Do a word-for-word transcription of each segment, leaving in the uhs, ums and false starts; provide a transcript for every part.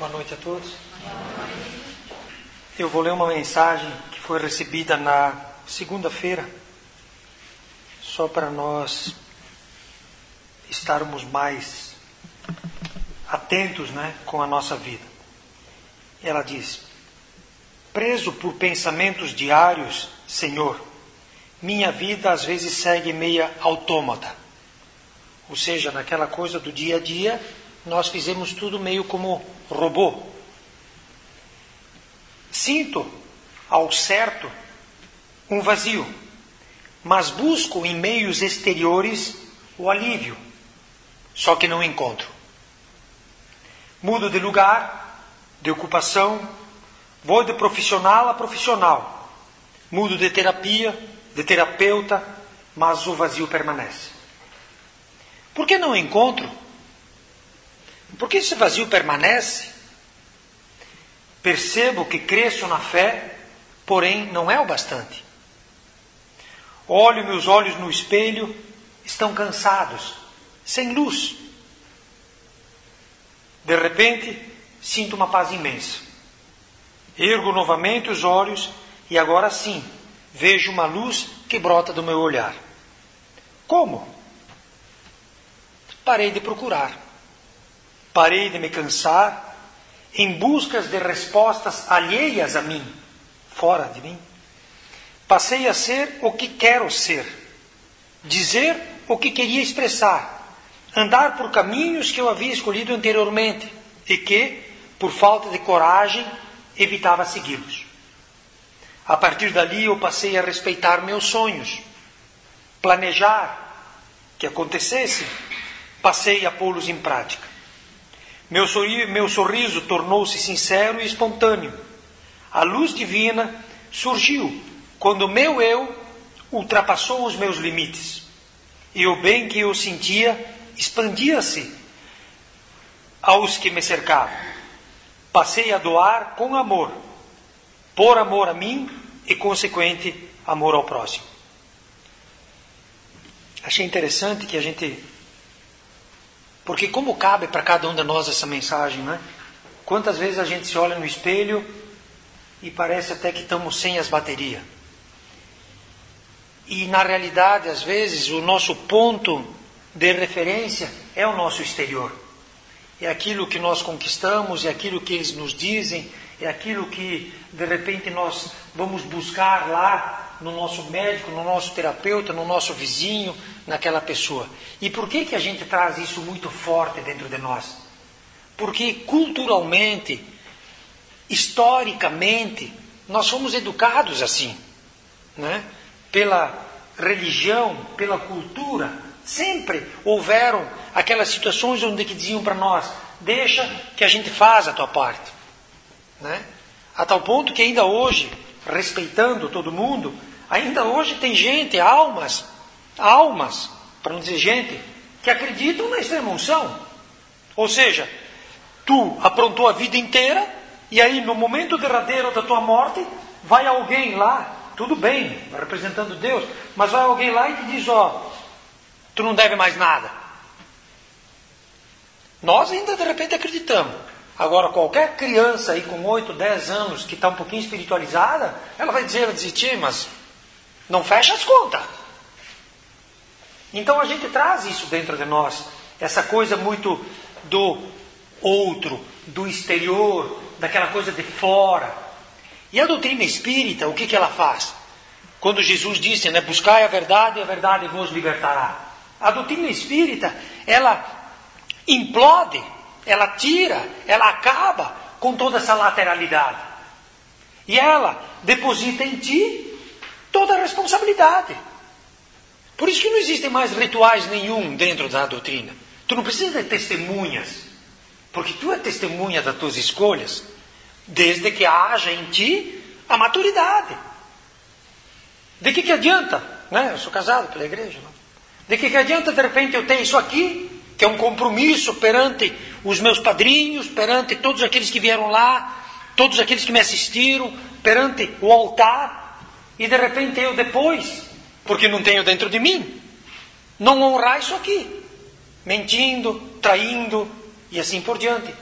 Boa noite a todos. Eu vou ler uma mensagem que foi recebida na segunda-feira, só para nós estarmos mais atentos, né, com a nossa vida. Ela diz: preso por pensamentos diários, Senhor, minha vida às vezes segue meia autômata. Ou seja, naquela coisa do dia a dia, nós fizemos tudo meio como robô. Sinto, ao certo, um vazio, mas busco em meios exteriores o alívio, só que não encontro. Mudo de lugar, de ocupação, vou de profissional a profissional, mudo de terapia, de terapeuta, mas o vazio permanece. Por que não encontro? Por que esse vazio permanece? Percebo que cresço na fé, porém não é o bastante. Olho meus olhos no espelho, estão cansados, sem luz. De repente, sinto uma paz imensa. Ergo novamente os olhos e agora sim, vejo uma luz que brota do meu olhar. Como? Parei de procurar. Parei de me cansar em busca de respostas alheias a mim, fora de mim. Passei a ser o que quero ser, dizer o que queria expressar, andar por caminhos que eu havia escolhido anteriormente e que, por falta de coragem, evitava segui-los. A partir dali eu passei a respeitar meus sonhos, planejar que acontecesse, passei a pô-los em prática. Meu sorriso, meu sorriso tornou-se sincero e espontâneo. A luz divina surgiu quando o meu eu ultrapassou os meus limites. E o bem que eu sentia expandia-se aos que me cercavam. Passei a doar com amor, por amor a mim e consequente amor ao próximo. Achei interessante que a gente... Porque como cabe para cada um de nós essa mensagem, né? Quantas vezes a gente se olha no espelho e parece até que estamos sem as baterias. E na realidade, às vezes, o nosso ponto de referência é o nosso exterior. É aquilo que nós conquistamos, é aquilo que eles nos dizem, é aquilo que de repente nós vamos buscar lá no nosso médico, no nosso terapeuta, no nosso vizinho, naquela pessoa. E por que que a gente traz isso muito forte dentro de nós? Porque culturalmente, historicamente, nós fomos educados assim, né? Pela religião, pela cultura, sempre houveram aquelas situações onde que diziam para nós: deixa que a gente faz a tua parte, né? A tal ponto que ainda hoje, respeitando todo mundo, ainda hoje tem gente, almas, almas, para não dizer gente, que acreditam na extrema unção. Ou seja, tu aprontou a vida inteira e aí no momento derradeiro da tua morte, vai alguém lá, tudo bem, representando Deus, mas vai alguém lá e te diz: ó, tu não deve mais nada. Nós ainda de repente acreditamos. Agora, qualquer criança aí com oito, dez anos que está um pouquinho espiritualizada, ela vai dizer, ela diz: tia, mas não fecha as contas. Então a gente traz isso dentro de nós, essa coisa muito do outro, do exterior, daquela coisa de fora. E a doutrina espírita, o que que ela faz? Quando Jesus disse, né, buscai a verdade e a verdade vos libertará. A doutrina espírita, ela implode, ela tira, ela acaba com toda essa lateralidade. E ela deposita em ti toda a responsabilidade. Por isso que não existem mais rituais nenhum dentro da doutrina. Tu não precisa de testemunhas, porque tu é testemunha das tuas escolhas, desde que haja em ti a maturidade. De que que adianta? Né? Eu sou casado pela igreja. Não? De que que adianta de repente eu ter isso aqui, que é um compromisso perante os meus padrinhos, perante todos aqueles que vieram lá, todos aqueles que me assistiram, perante o altar, e de repente eu depois, porque não tenho dentro de mim, não honrar isso aqui, mentindo, traindo e assim por diante.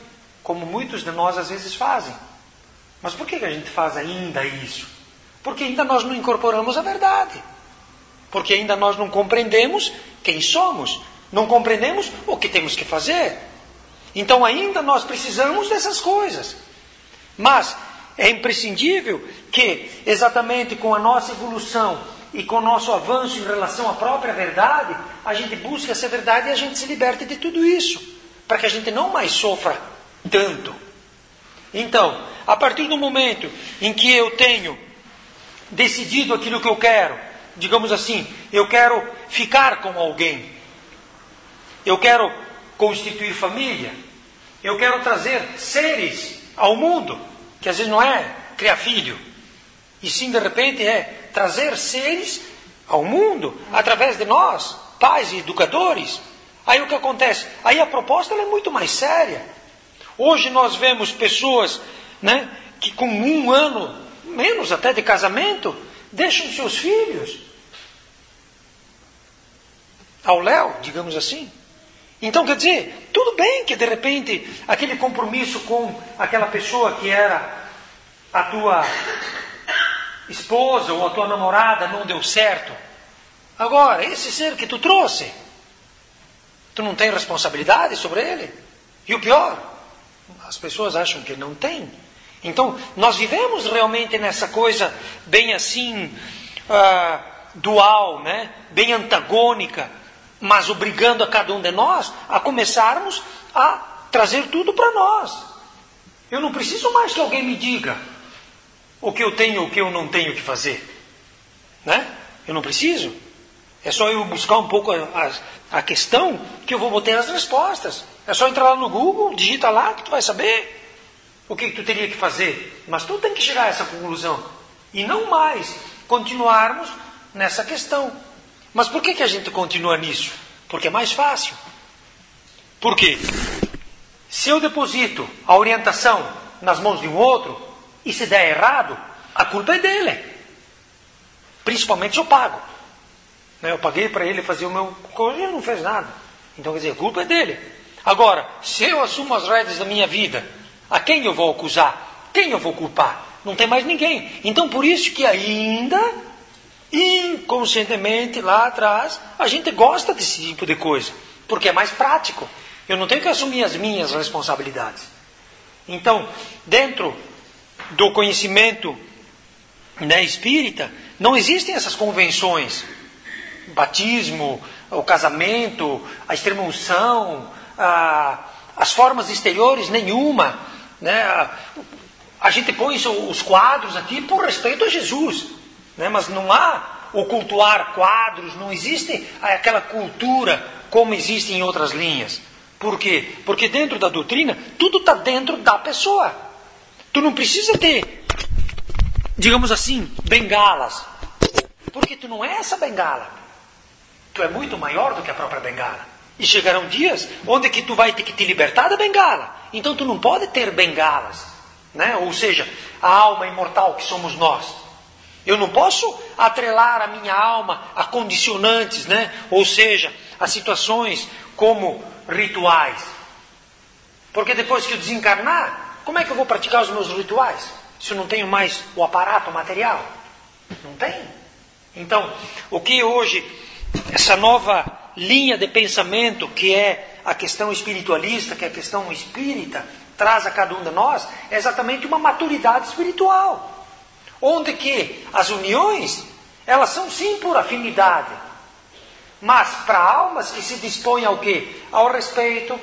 como muitos de nós às vezes fazem. Mas por que a gente faz ainda isso? Porque ainda nós não incorporamos a verdade. Porque ainda nós não compreendemos quem somos. Não compreendemos o que temos que fazer. Então ainda nós precisamos dessas coisas. Mas é imprescindível que, exatamente com a nossa evolução e com o nosso avanço em relação à própria verdade, a gente busque essa verdade e a gente se liberte de tudo isso. Para que a gente não mais sofra tanto. Então, a partir do momento em que eu tenho decidido aquilo que eu quero, digamos assim, eu quero ficar com alguém, eu quero constituir família, eu quero trazer seres ao mundo, que às vezes não é criar filho, e sim de repente é trazer seres ao mundo, através de nós, pais e educadores. Aí o que acontece? Aí a proposta ela é muito mais séria. Hoje nós vemos pessoas, né, que com um ano, menos até de casamento, deixam seus filhos ao léu, digamos assim. Então, quer dizer, tudo bem que de repente aquele compromisso com aquela pessoa que era a tua esposa ou a tua namorada não deu certo. Agora, esse ser que tu trouxe, tu não tem responsabilidade sobre ele? E o pior, as pessoas acham que não tem. Então, nós vivemos realmente nessa coisa bem assim, uh, dual, né? Bem antagônica, mas obrigando a cada um de nós a começarmos a trazer tudo para nós. Eu não preciso mais que alguém me diga o que eu tenho, o que eu não tenho que fazer. Né? Eu não preciso. É só eu buscar um pouco a, a, a questão que eu vou botar as respostas. É só entrar lá no Google, digita lá que tu vai saber o que, que tu teria que fazer. Mas tu tem que chegar a essa conclusão. E não mais continuarmos nessa questão. Mas por que, que a gente continua nisso? Porque é mais fácil. Por quê? Se eu deposito a orientação nas mãos de um outro, e se der errado, a culpa é dele. Principalmente se eu pago. Eu paguei para ele fazer o meu coisa e ele não fez nada. Então, quer dizer, a culpa é dele. Agora, se eu assumo as rédeas da minha vida, a quem eu vou acusar? Quem eu vou culpar? Não tem mais ninguém. Então, por isso que ainda, inconscientemente, lá atrás, a gente gosta desse tipo de coisa. Porque é mais prático. Eu não tenho que assumir as minhas responsabilidades. Então, dentro do conhecimento, né, espírita, não existem essas convenções. Batismo, o casamento, a extrema-unção, a, as formas exteriores, nenhuma. Né? A, a gente põe os quadros aqui por respeito a Jesus. Né? Mas não há o cultuar quadros, não existe aquela cultura como existe em outras linhas. Por quê? Porque dentro da doutrina, tudo está dentro da pessoa. Tu não precisa ter, digamos assim, bengalas. Porque tu não é essa bengala. Tu é muito maior do que a própria bengala. E chegarão dias onde que tu vai ter que te libertar da bengala. Então tu não pode ter bengalas. Né? Ou seja, a alma imortal que somos nós. Eu não posso atrelar a minha alma a condicionantes, né? Ou seja, a situações como rituais. Porque depois que eu desencarnar, como é que eu vou praticar os meus rituais? Se eu não tenho mais o aparato material? Não tem. Então, o que hoje, essa nova linha de pensamento, que é a questão espiritualista, que é a questão espírita, traz a cada um de nós, é exatamente uma maturidade espiritual. Onde que as uniões, elas são sim por afinidade. Mas para almas que se dispõem ao quê? Ao respeito,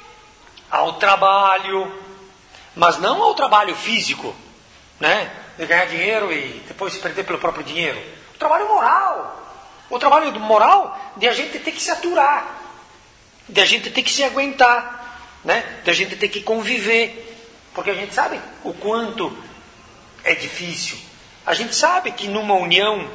ao trabalho, mas não ao trabalho físico, né? De ganhar dinheiro e depois se perder pelo próprio dinheiro. O trabalho moral. O trabalho moral de a gente ter que se aturar, de a gente ter que se aguentar, né? De a gente ter que conviver. Porque a gente sabe o quanto é difícil. A gente sabe que numa união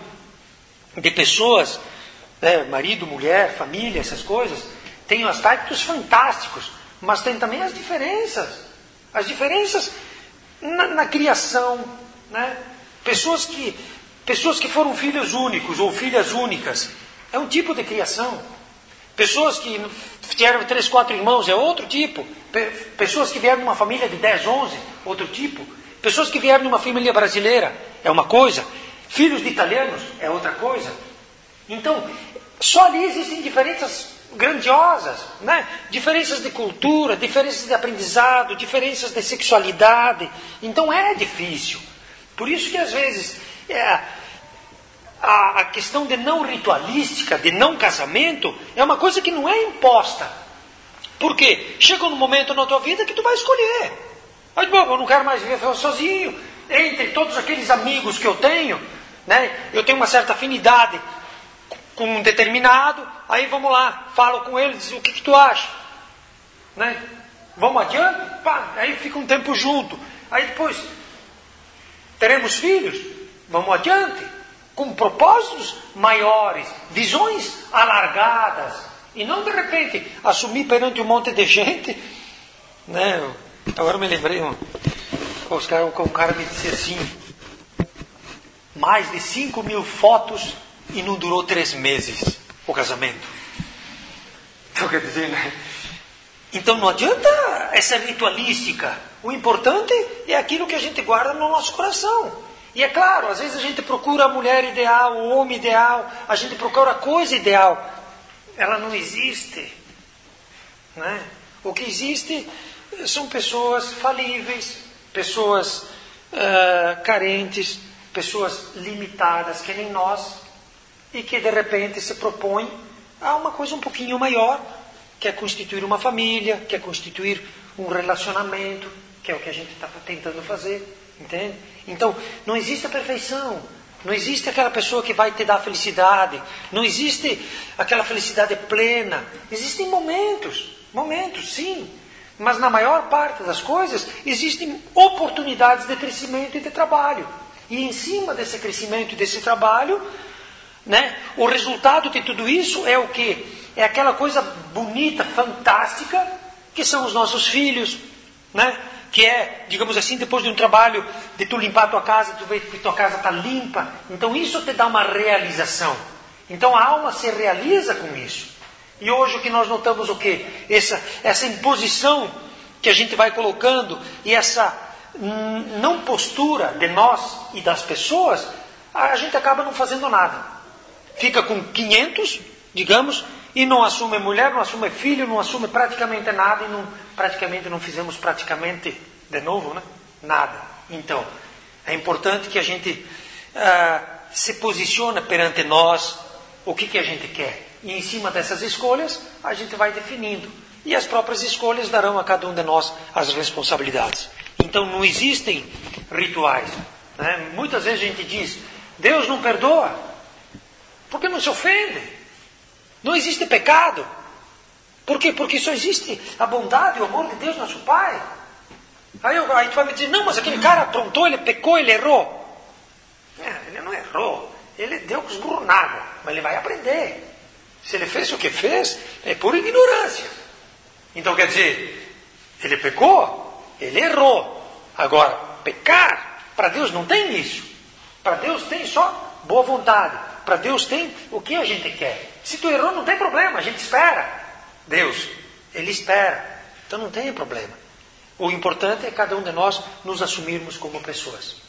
de pessoas, né, marido, mulher, família, essas coisas, tem aspectos fantásticos, mas tem também as diferenças. As diferenças na, na criação, né? Pessoas que, pessoas que foram filhos únicos ou filhas únicas, é um tipo de criação. Pessoas que tiveram três, quatro irmãos é outro tipo. Pessoas que vieram de uma família de dez, onze, outro tipo. Pessoas que vieram de uma família brasileira é uma coisa. Filhos de italianos é outra coisa. Então, só ali existem diferenças grandiosas, né? Diferenças de cultura, diferenças de aprendizado, diferenças de sexualidade. Então é difícil. Por isso que às vezes é, a, a questão de não ritualística, de não casamento, é uma coisa que não é imposta. Por quê? Chega um momento na tua vida que tu vai escolher. Aí, bom, eu não quero mais viver sozinho. Entre todos aqueles amigos que eu tenho, né? Eu tenho uma certa afinidade com um determinado, aí vamos lá, falo com ele, diz, o que, que tu acha? Né? Vamos adiante? Pá, aí fica um tempo junto. Aí depois, teremos filhos? Vamos adiante, com propósitos maiores, visões alargadas, e não de repente assumir perante um monte de gente, né? Agora eu me lembrei, um, os cara, um cara me disse assim, mais de cinco mil fotos e não durou três meses o casamento. Então quer dizer, né? Então não adianta essa ritualística. O importante é aquilo que a gente guarda no nosso coração. E é claro, às vezes a gente procura a mulher ideal, o homem ideal, a gente procura a coisa ideal. Ela não existe, né? O que existe são pessoas falíveis, pessoas uh, carentes, pessoas limitadas que nem nós, e que de repente se propõe a uma coisa um pouquinho maior, que é constituir uma família, que é constituir um relacionamento, que é o que a gente está tentando fazer, entende? Então, não existe a perfeição, não existe aquela pessoa que vai te dar felicidade, não existe aquela felicidade plena. Existem momentos, momentos sim, mas na maior parte das coisas existem oportunidades de crescimento e de trabalho. E em cima desse crescimento e desse trabalho, né, o resultado de tudo isso é o quê? É aquela coisa bonita, fantástica, que são os nossos filhos, né? Que é, digamos assim, depois de um trabalho de tu limpar a tua casa, tu vê que tua casa está limpa, então isso te dá uma realização. Então a alma se realiza com isso. E hoje o que nós notamos o quê? Essa, essa imposição que a gente vai colocando e essa hum, não postura de nós e das pessoas, a gente acaba não fazendo nada. Fica com quinhentos, digamos, e não assume mulher, não assume filho, não assume praticamente nada, e não, praticamente não fizemos praticamente, de novo, né? Nada. Então, é importante que a gente uh, se posicione perante nós o que, que a gente quer. E em cima dessas escolhas, a gente vai definindo. E as próprias escolhas darão a cada um de nós as responsabilidades. Então, não existem rituais, né? Muitas vezes a gente diz, Deus não perdoa. Porque não se ofende. Não existe pecado. Por quê? Porque só existe a bondade e o amor de Deus, nosso Pai. Aí, eu, aí tu vai me dizer, não, mas aquele cara aprontou, ele pecou, ele errou. É, ele não errou. Ele deu com os burros na água. Mas ele vai aprender. Se ele fez o que fez, é pura ignorância. Então quer dizer, ele pecou, ele errou. Agora, pecar, para Deus não tem isso. Para Deus tem só boa vontade. Para Deus tem o que a gente quer. Se tu errou, não tem problema, a gente espera. Deus, Ele espera. Então não tem problema. O importante é cada um de nós nos assumirmos como pessoas.